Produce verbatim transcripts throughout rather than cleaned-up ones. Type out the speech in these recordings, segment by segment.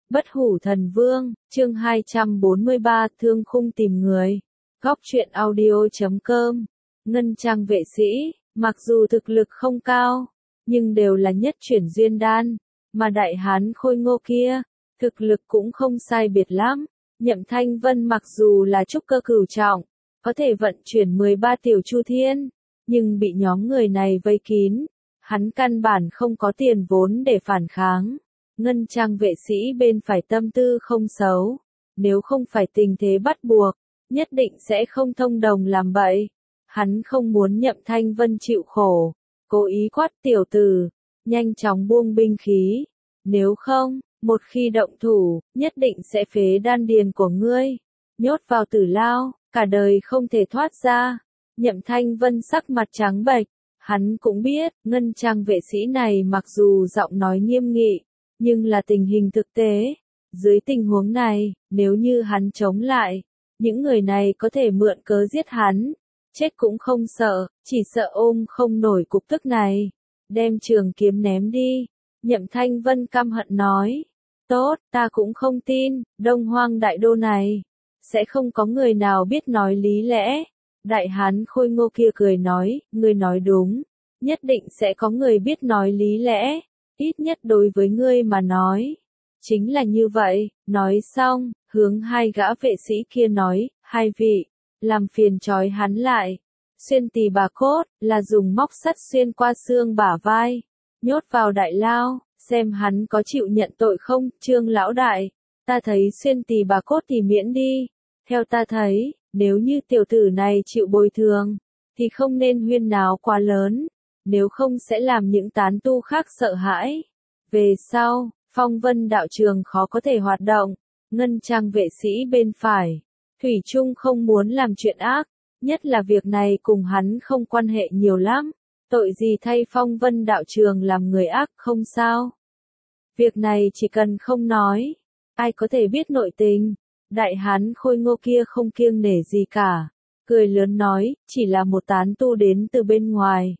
Bất hủ thần vương, chương hai trăm bốn mươi ba, thương khung tìm người. Góc truyện audio chấm com. Ngân trang vệ sĩ, mặc dù thực lực không cao, nhưng đều là nhất chuyển duyên đan, mà đại hán khôi ngô kia, thực lực cũng không sai biệt lắm. Nhậm Thanh Vân mặc dù là trúc cơ cửu trọng, có thể vận chuyển mười ba tiểu chu thiên, nhưng bị nhóm người này vây kín, hắn căn bản không có tiền vốn để phản kháng. Ngân trang vệ sĩ bên phải tâm tư không xấu, nếu không phải tình thế bắt buộc, nhất định sẽ không thông đồng làm bậy. Hắn không muốn Nhậm Thanh Vân chịu khổ, cố ý quát tiểu tử, nhanh chóng buông binh khí, nếu không, một khi động thủ, nhất định sẽ phế đan điền của ngươi, nhốt vào tử lao, cả đời không thể thoát ra. Nhậm Thanh Vân sắc mặt trắng bệch, hắn cũng biết, ngân trang vệ sĩ này mặc dù giọng nói nghiêm nghị, nhưng là tình hình thực tế. Dưới tình huống này, nếu như hắn chống lại, những người này có thể mượn cớ giết hắn, chết cũng không sợ, chỉ sợ ôm không nổi cục tức này. Đem trường kiếm ném đi, Nhậm Thanh Vân căm hận nói. Tốt, ta cũng không tin, Đông Hoang đại đô này, sẽ không có người nào biết nói lý lẽ. Đại hán khôi ngô kia cười nói, ngươi nói đúng, nhất định sẽ có người biết nói lý lẽ, ít nhất đối với ngươi mà nói. Chính là như vậy, nói xong, hướng hai gã vệ sĩ kia nói, hai vị, làm phiền trói hắn lại. Xuyên tỳ bà cốt, là dùng móc sắt xuyên qua xương bả vai, nhốt vào đại lao, xem hắn có chịu nhận tội không. Trương lão đại, ta thấy xuyên tỳ bà cốt thì miễn đi, theo ta thấy, nếu như tiểu tử này chịu bồi thường, thì không nên huyên náo quá lớn, nếu không sẽ làm những tán tu khác sợ hãi. Về sau, Phong Vân đạo trường khó có thể hoạt động. Ngân trang vệ sĩ bên phải, thủy chung không muốn làm chuyện ác, nhất là việc này cùng hắn không quan hệ nhiều lắm. Tội gì thay Phong Vân đạo trường làm người ác không sao. Việc này chỉ cần không nói, ai có thể biết nội tình. Đại hán khôi ngô kia không kiêng nể gì cả, cười lớn nói, chỉ là một tán tu đến từ bên ngoài.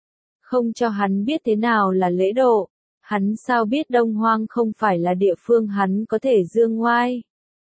Không cho hắn biết thế nào là lễ độ, hắn sao biết Đông Hoang không phải là địa phương hắn có thể dương ngoai.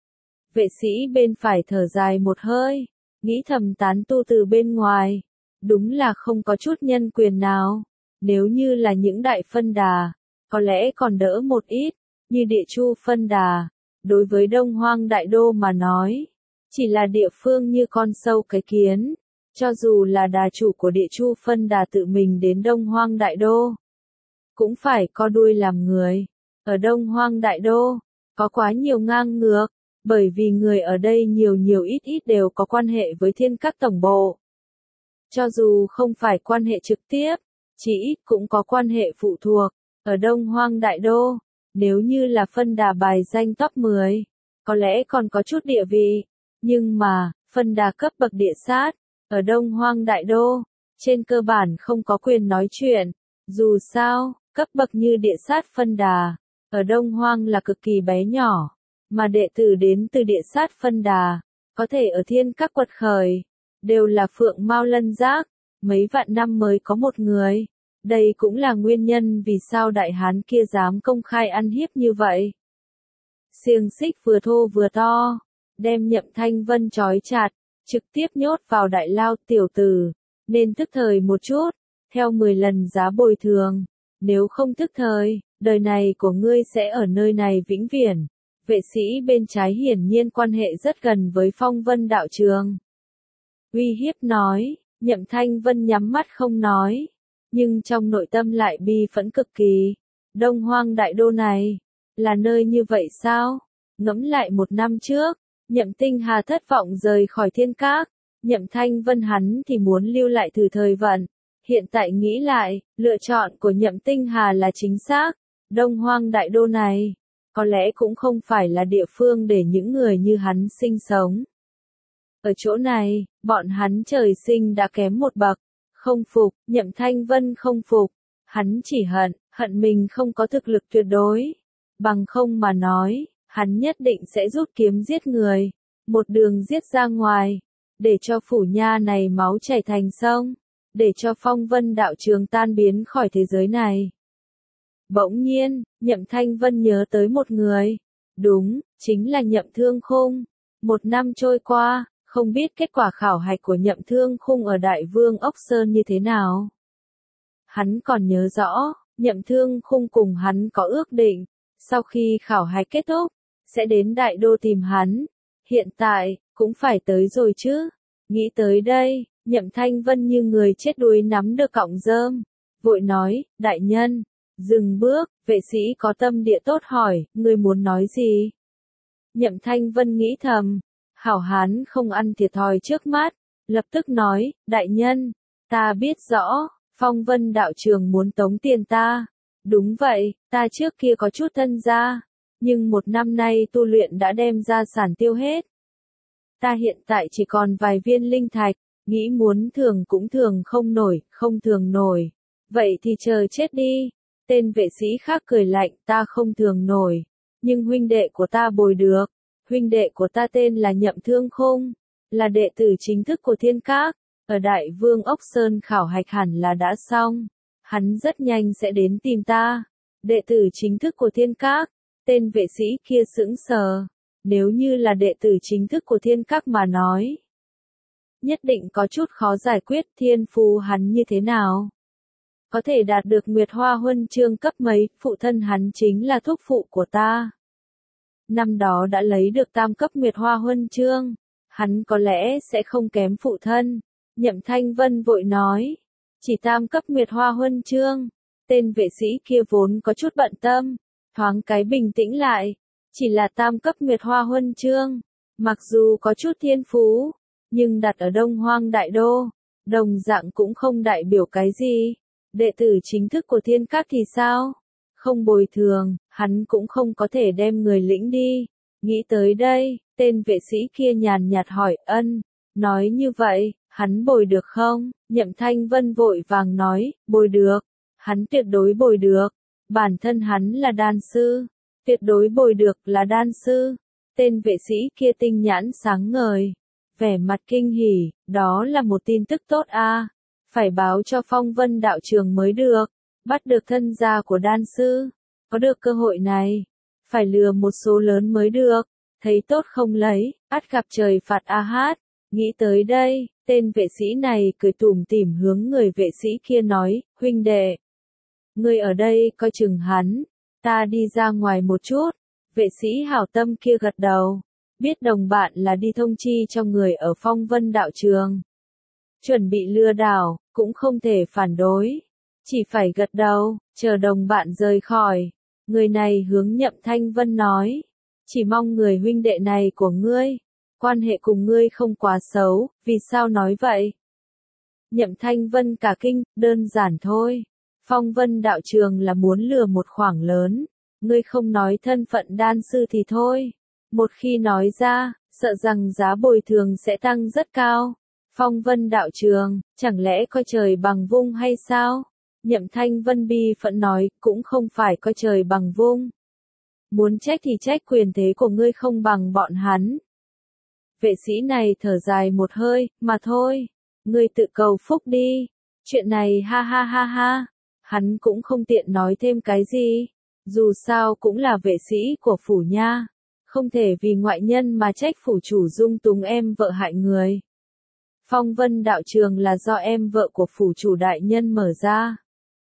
Vệ sĩ bên phải thở dài một hơi, nghĩ thầm tán tu từ bên ngoài, đúng là không có chút nhân quyền nào. Nếu như là những đại phân đà, có lẽ còn đỡ một ít, như địa chu phân đà. Đối với Đông Hoang đại đô mà nói, chỉ là địa phương như con sâu cái kiến, cho dù là đà chủ của địa chu phân đà tự mình đến Đông Hoang đại đô, cũng phải co đuôi làm người. Ở Đông Hoang đại đô, có quá nhiều ngang ngược, bởi vì người ở đây nhiều nhiều ít ít đều có quan hệ với thiên các tổng bộ. Cho dù không phải quan hệ trực tiếp, chỉ ít cũng có quan hệ phụ thuộc. Ở Đông Hoang đại đô, nếu như là phân đà bài danh top mười, có lẽ còn có chút địa vị, nhưng mà, phân đà cấp bậc địa sát, ở Đông Hoang đại đô, trên cơ bản không có quyền nói chuyện. Dù sao, cấp bậc như địa sát phân đà, ở Đông Hoang là cực kỳ bé nhỏ, mà đệ tử đến từ địa sát phân đà, có thể ở thiên các quật khởi, đều là phượng mao lân giác, mấy vạn năm mới có một người. Đây cũng là nguyên nhân vì sao đại hán kia dám công khai ăn hiếp như vậy. Xiềng xích vừa thô vừa to, đem Nhậm Thanh Vân trói chặt, trực tiếp nhốt vào đại lao. Tiểu tử, nên thức thời một chút, theo mười lần giá bồi thường, nếu không thức thời, đời này của ngươi sẽ ở nơi này vĩnh viễn. Vệ sĩ bên trái hiển nhiên quan hệ rất gần với Phong Vân đạo trường. Uy hiếp nói, Nhậm Thanh Vân nhắm mắt không nói, nhưng trong nội tâm lại bi phẫn cực kỳ. Đông Hoang đại đô này, là nơi như vậy sao? Ngẫm lại một năm trước, Nhậm Tinh Hà thất vọng rời khỏi thiên các, Nhậm Thanh Vân hắn thì muốn lưu lại thử thời vận. Hiện tại nghĩ lại, lựa chọn của Nhậm Tinh Hà là chính xác. Đông Hoang đại đô này, có lẽ cũng không phải là địa phương để những người như hắn sinh sống. Ở chỗ này, bọn hắn trời sinh đã kém một bậc. Không phục, Nhậm Thanh Vân không phục, hắn chỉ hận, hận mình không có thực lực tuyệt đối. Bằng không mà nói, hắn nhất định sẽ rút kiếm giết người, một đường giết ra ngoài, để cho phủ nha này máu chảy thành sông, để cho Phong Vân đạo trường tan biến khỏi thế giới này. Bỗng nhiên, Nhậm Thanh Vân nhớ tới một người, Đúng, chính là Nhậm Thương Khung. Một năm trôi qua, không biết kết quả khảo hạch của Nhậm Thương Khung ở Đại Vương Ốc Sơn như thế nào. Hắn còn nhớ rõ, Nhậm Thương Khung cùng hắn có ước định, sau khi khảo hạch kết thúc, sẽ đến Đại Đô tìm hắn. Hiện tại, cũng phải tới rồi chứ. Nghĩ tới đây, Nhậm Thanh Vân như người chết đuối nắm được cọng rơm. Vội nói, đại nhân, dừng bước, vệ sĩ có tâm địa tốt hỏi, ngươi muốn nói gì? Nhậm Thanh Vân nghĩ thầm, hảo hán không ăn thiệt thòi trước mắt, lập tức nói, đại nhân, ta biết rõ, Phong Vân đạo trường muốn tống tiền ta. Đúng vậy, ta trước kia có chút thân gia, nhưng một năm nay tu luyện đã đem gia sản tiêu hết. Ta hiện tại chỉ còn vài viên linh thạch, nghĩ muốn thường cũng thường không nổi, không thường nổi. Vậy thì chờ chết đi. Tên vệ sĩ khác cười lạnh, ta không thường nổi, nhưng huynh đệ của ta bồi được. Huynh đệ của ta tên là Nhậm Thương Khung, là đệ tử chính thức của Thiên Các, ở Đại Vương Ốc Sơn khảo hạch hẳn là đã xong. Hắn rất nhanh sẽ đến tìm ta. Đệ tử chính thức của Thiên Các, tên vệ sĩ kia sững sờ. Nếu như là đệ tử chính thức của Thiên Các mà nói, nhất định có chút khó giải quyết. Thiên phú hắn như thế nào? Có thể đạt được Nguyệt Hoa Huân Chương cấp mấy, phụ thân hắn chính là thúc phụ của ta. Năm đó đã lấy được tam cấp Nguyệt Hoa Huân Chương, hắn có lẽ sẽ không kém phụ thân. Nhậm Thanh Vân vội nói, chỉ tam cấp Nguyệt Hoa Huân Chương. Tên vệ sĩ kia vốn có chút bận tâm, thoáng cái bình tĩnh lại, chỉ là tam cấp Nguyệt Hoa Huân Chương, mặc dù có chút thiên phú, nhưng đặt ở Đông Hoang Đại Đô, đồng dạng cũng không đại biểu cái gì. Đệ tử chính thức của Thiên Các thì sao? Không bồi thường, hắn cũng không có thể đem người lĩnh đi. Nghĩ tới đây, tên vệ sĩ kia nhàn nhạt hỏi, ân, nói như vậy, hắn bồi được không? Nhậm Thanh Vân vội vàng nói, bồi được, hắn tuyệt đối bồi được, bản thân hắn là đan sư, tuyệt đối bồi được là đan sư. Tên vệ sĩ kia tinh nhãn sáng ngời, vẻ mặt kinh hỉ, đó là một tin tức tốt a. Phải báo cho Phong Vân đạo trường mới được, bắt được thân gia của đan sư, có được cơ hội này, phải lừa một số lớn mới được, thấy tốt không lấy, ắt gặp trời phạt a hát. Nghĩ tới đây, tên vệ sĩ này cười tủm tỉm hướng người vệ sĩ kia nói, huynh đệ, ngươi ở đây coi chừng hắn, ta đi ra ngoài một chút. Vệ sĩ hảo tâm kia gật đầu, biết đồng bạn là đi thông chi cho người ở Phong Vân đạo trường, chuẩn bị lừa đảo, cũng không thể phản đối, chỉ phải gật đầu, chờ đồng bạn rời khỏi. Người này hướng Nhậm Thanh Vân nói, chỉ mong người huynh đệ này của ngươi, quan hệ cùng ngươi không quá xấu, vì sao nói vậy? Nhậm Thanh Vân cả kinh, đơn giản thôi, Phong Vân đạo trường là muốn lừa một khoản lớn, ngươi không nói thân phận đan sư thì thôi, một khi nói ra, sợ rằng giá bồi thường sẽ tăng rất cao. Phong Vân đạo trường, chẳng lẽ coi trời bằng vung hay sao? Nhậm Thanh Vân bi phẫn nói, cũng không phải coi trời bằng vung. Muốn trách thì trách quyền thế của ngươi không bằng bọn hắn. Vệ sĩ này thở dài một hơi, mà thôi, ngươi tự cầu phúc đi. Chuyện này ha ha ha ha, hắn cũng không tiện nói thêm cái gì. Dù sao cũng là vệ sĩ của phủ nha, không thể vì ngoại nhân mà trách phủ chủ dung túng em vợ hại người. Phong Vân đạo trường là do em vợ của phủ chủ đại nhân mở ra.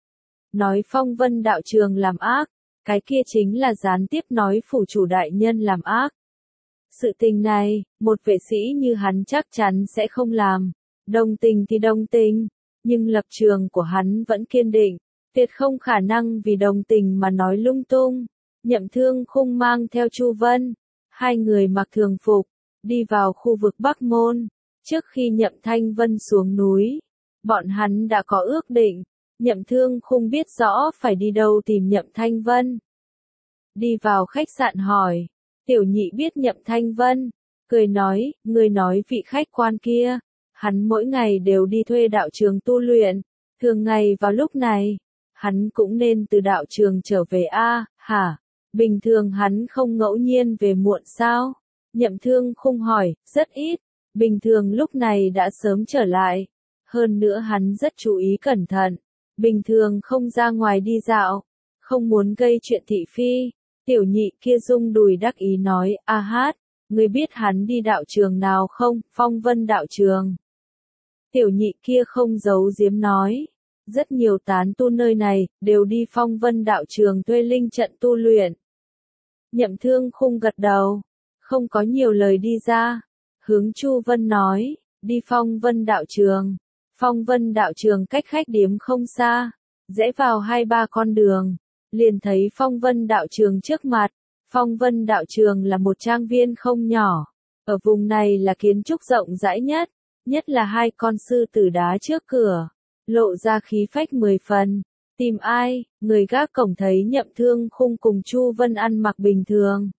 Nói Phong Vân đạo trường làm ác, cái kia chính là gián tiếp nói phủ chủ đại nhân làm ác. Sự tình này, một vệ sĩ như hắn chắc chắn sẽ không làm. Đồng tình thì đồng tình, nhưng lập trường của hắn vẫn kiên định, tuyệt không khả năng vì đồng tình mà nói lung tung. Nhậm Thương Khung mang theo Chu Vân, hai người mặc thường phục, đi vào khu vực Bắc Môn. Trước khi Nhậm Thanh Vân xuống núi, bọn hắn đã có ước định, Nhậm Thương Khung biết rõ phải đi đâu tìm Nhậm Thanh Vân. Đi vào khách sạn hỏi, tiểu nhị biết Nhậm Thanh Vân, cười nói, người nói vị khách quan kia, hắn mỗi ngày đều đi thuê đạo trường tu luyện, thường ngày vào lúc này, hắn cũng nên từ đạo trường trở về a, hả? Bình thường hắn không ngẫu nhiên về muộn sao? Nhậm Thương Khung hỏi, rất ít. Bình thường lúc này đã sớm trở lại. Hơn nữa hắn rất chú ý cẩn thận. Bình thường không ra ngoài đi dạo. Không muốn gây chuyện thị phi. Tiểu nhị kia rung đùi đắc ý nói, A Hát, ngươi biết hắn đi đạo trường nào không? Phong Vân đạo trường. Tiểu nhị kia không giấu giếm nói, rất nhiều tán tu nơi này, đều đi Phong Vân đạo trường thuê linh trận tu luyện. Nhậm Thương Khung gật đầu, không có nhiều lời đi ra, hướng Chu Vân nói, đi Phong Vân đạo trường. Phong Vân đạo trường cách khách điếm không xa, rẽ vào hai ba con đường, liền thấy Phong Vân đạo trường trước mặt. Phong Vân đạo trường là một trang viên không nhỏ, ở vùng này là kiến trúc rộng rãi nhất, nhất là hai con sư tử đá trước cửa, lộ ra khí phách mười phần. Tìm ai? Người gác cổng thấy Nhậm Thương Khung cùng Chu Vân ăn mặc bình thường,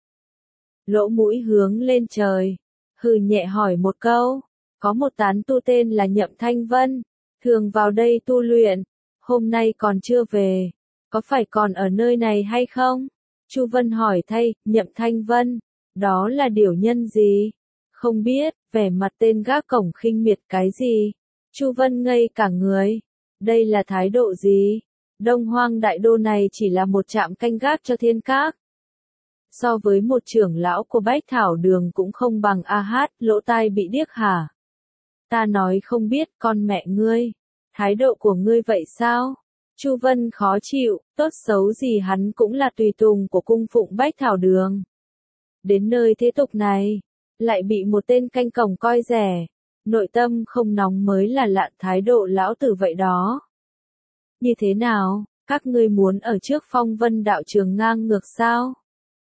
lỗ mũi hướng lên trời, hừ nhẹ hỏi một câu, có một tán tu tên là Nhậm Thanh Vân, thường vào đây tu luyện, hôm nay còn chưa về, có phải còn ở nơi này hay không? Chu Vân hỏi thay, Nhậm Thanh Vân, đó là điều nhân gì? Không biết, vẻ mặt tên gác cổng khinh miệt cái gì? Chu Vân ngây cả người, đây là thái độ gì? Đông Hoang đại đô này chỉ là một trạm canh gác cho thiên các. So với một trưởng lão của Bách Thảo Đường cũng không bằng. A Hát, lỗ tai bị điếc hả? Ta nói không biết, con mẹ ngươi. Thái độ của ngươi vậy sao? Chu Vân khó chịu, tốt xấu gì hắn cũng là tùy tùng của cung phụng Bách Thảo Đường. Đến nơi thế tục này, lại bị một tên canh cổng coi rẻ, nội tâm không nóng mới là lạ, thái độ lão tử vậy đó. Như thế nào, các ngươi muốn ở trước Phong Vân đạo trường ngang ngược sao?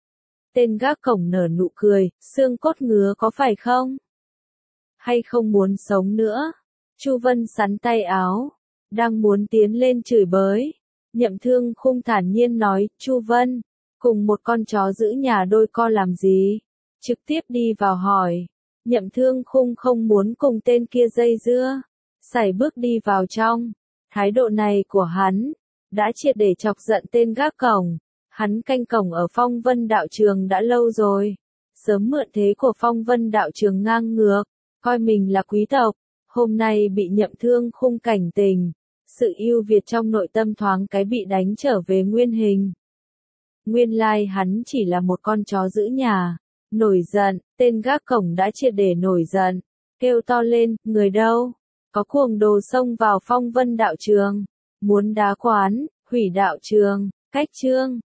Tên gác cổng nở nụ cười, xương cốt ngứa có phải không? Hay không muốn sống nữa? Chu Vân sắn tay áo, đang muốn tiến lên chửi bới. Nhậm Thương Khung thản nhiên nói, Chu Vân, cùng một con chó giữ nhà đôi co làm gì? Trực tiếp đi vào hỏi. Nhậm Thương Khung không muốn cùng tên kia dây dưa, sải bước đi vào trong. Thái độ này của hắn, đã triệt để chọc giận tên gác cổng. Hắn canh cổng ở Phong Vân đạo trường đã lâu rồi, sớm mượn thế của Phong Vân đạo trường ngang ngược, coi mình là quý tộc, hôm nay bị Nhậm Thương Khung cảnh tình, sự ưu việt trong nội tâm thoáng cái bị đánh trở về nguyên hình. Nguyên lai hắn chỉ là một con chó giữ nhà, nổi giận, tên gác cổng đã triệt để nổi giận, kêu to lên, người đâu? Có cuồng đồ xông vào Phong Vân đạo trường, muốn đá quán, hủy đạo trường, cách chương.